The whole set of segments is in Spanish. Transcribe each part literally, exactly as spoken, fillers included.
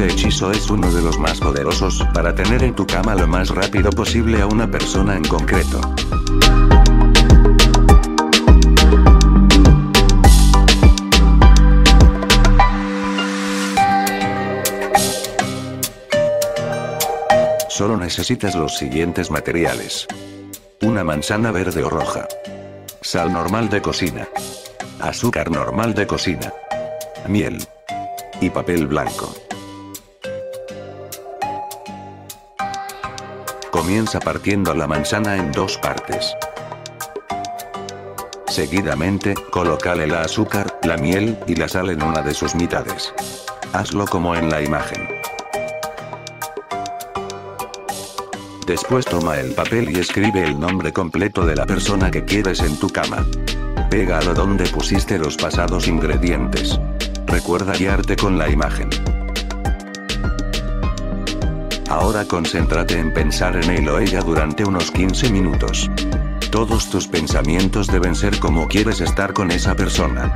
Este hechizo es uno de los más poderosos para tener en tu cama lo más rápido posible a una persona en concreto. Solo necesitas los siguientes materiales. Una manzana verde o roja. Sal normal de cocina. Azúcar normal de cocina. Miel. Y papel blanco. Comienza partiendo la manzana en dos partes. Seguidamente, colócale la azúcar, la miel y la sal en una de sus mitades. Hazlo como en la imagen. Después toma el papel y escribe el nombre completo de la persona que quieres en tu cama. Pégalo donde pusiste los pasados ingredientes. Recuerda guiarte con la imagen. Ahora concéntrate en pensar en él o ella durante unos quince minutos. Todos tus pensamientos deben ser como quieres estar con esa persona.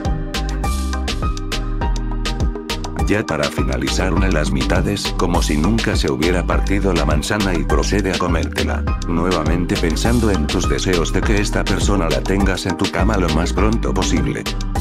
Ya para finalizar, une las mitades como si nunca se hubiera partido la manzana y procede a comértela, nuevamente pensando en tus deseos de que esta persona la tengas en tu cama lo más pronto posible.